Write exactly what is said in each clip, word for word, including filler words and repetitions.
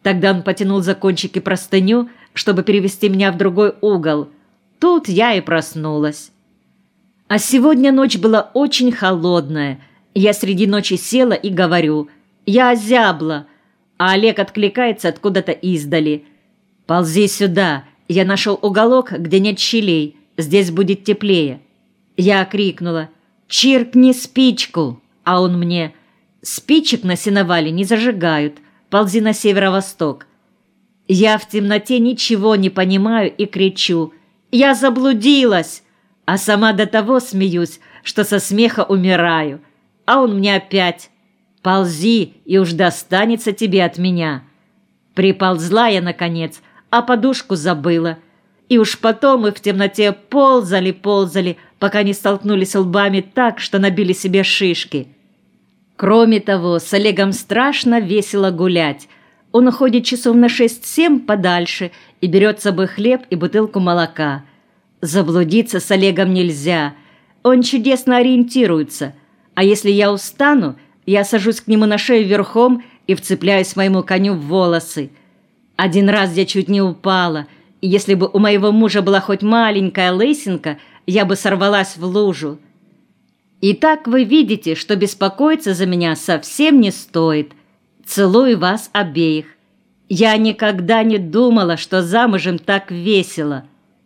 Тогда он потянул за кончики простыню, чтобы перевести меня в другой угол. Тут я и проснулась. А сегодня ночь была очень холодная. Я среди ночи села и говорю: «Я озябла», а Олег откликается откуда-то издали: «Ползи сюда, я нашел уголок, где нет щелей, здесь будет теплее». Я крикнула: «Чиркни спичку», а он мне: «Спичек на сеновале не зажигают, ползи на северо-восток». Я в темноте ничего не понимаю и кричу: «Я заблудилась!» А сама до того смеюсь, что со смеха умираю. А он мне опять: «Ползи, и уж достанется тебе от меня». Приползла я, наконец, а подушку забыла. И уж потом мы в темноте ползали-ползали, пока не столкнулись лбами так, что набили себе шишки. Кроме того, с Олегом страшно весело гулять. Он уходит часов на шесть-семь подальше и берет с собой хлеб и бутылку молока. Заблудиться с Олегом нельзя. Он чудесно ориентируется. А если я устану, я сажусь к нему на шею верхом и вцепляюсь моему коню в волосы. Один раз я чуть не упала, и если бы у моего мужа была хоть маленькая лысинка, я бы сорвалась в лужу. Итак, вы видите, что беспокоиться за меня совсем не стоит. Целую вас обеих. Я никогда не думала, что замужем так весело.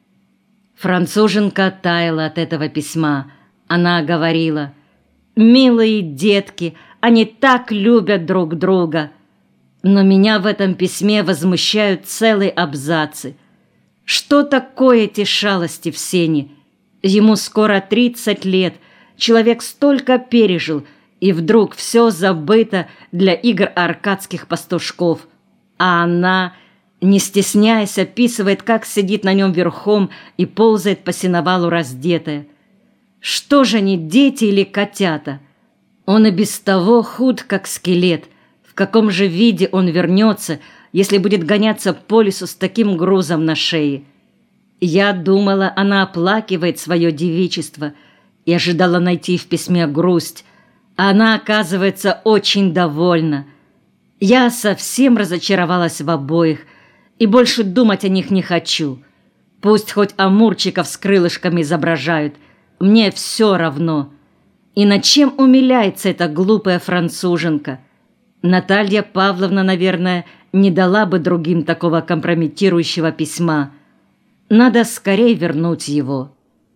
Француженка таяла от этого письма. Она говорила: «Милые детки, они так любят друг друга». Но меня в этом письме возмущают целые абзацы. Что такое эти шалости в сене? Ему скоро тридцать лет, человек столько пережил, и вдруг все забыто для игр аркадских пастушков. А она, не стесняясь, описывает, как сидит на нем верхом и ползает по сеновалу раздетая. Что же они, дети или котята? Он и без того худ, как скелет. В каком же виде он вернется, если будет гоняться по лесу с таким грузом на шее? Я думала, она оплакивает свое девичество и ожидала найти в письме грусть. А она, оказывается, очень довольна. Я совсем разочаровалась в обоих и больше думать о них не хочу. Пусть хоть амурчиков с крылышками изображают, мне все равно. И над чем умиляется эта глупая француженка? Наталья Павловна, наверное, не дала бы другим такого компрометирующего письма. Надо скорее вернуть его.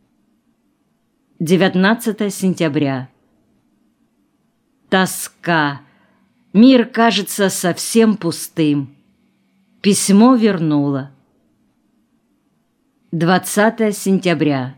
девятнадцатое сентября. Тоска. Мир кажется совсем пустым. Письмо вернула. двадцатое сентября.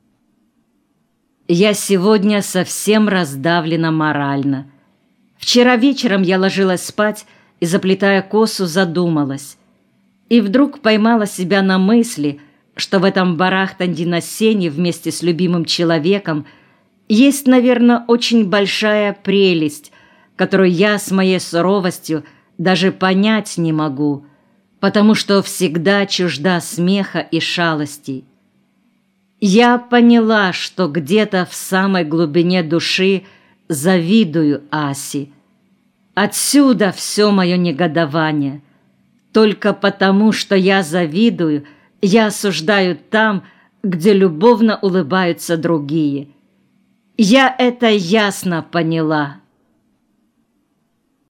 Я сегодня совсем раздавлена морально. Вчера вечером я ложилась спать и, заплетая косу, задумалась. И вдруг поймала себя на мысли, что в этом барахтанье на сене вместе с любимым человеком есть, наверное, очень большая прелесть, которую я с моей суровостью даже понять не могу, потому что всегда чужда смеха и шалостей. Я поняла, что где-то в самой глубине души завидую Асе. Отсюда все мое негодование. Только потому, что я завидую, я осуждаю там, где любовно улыбаются другие. Я это ясно поняла.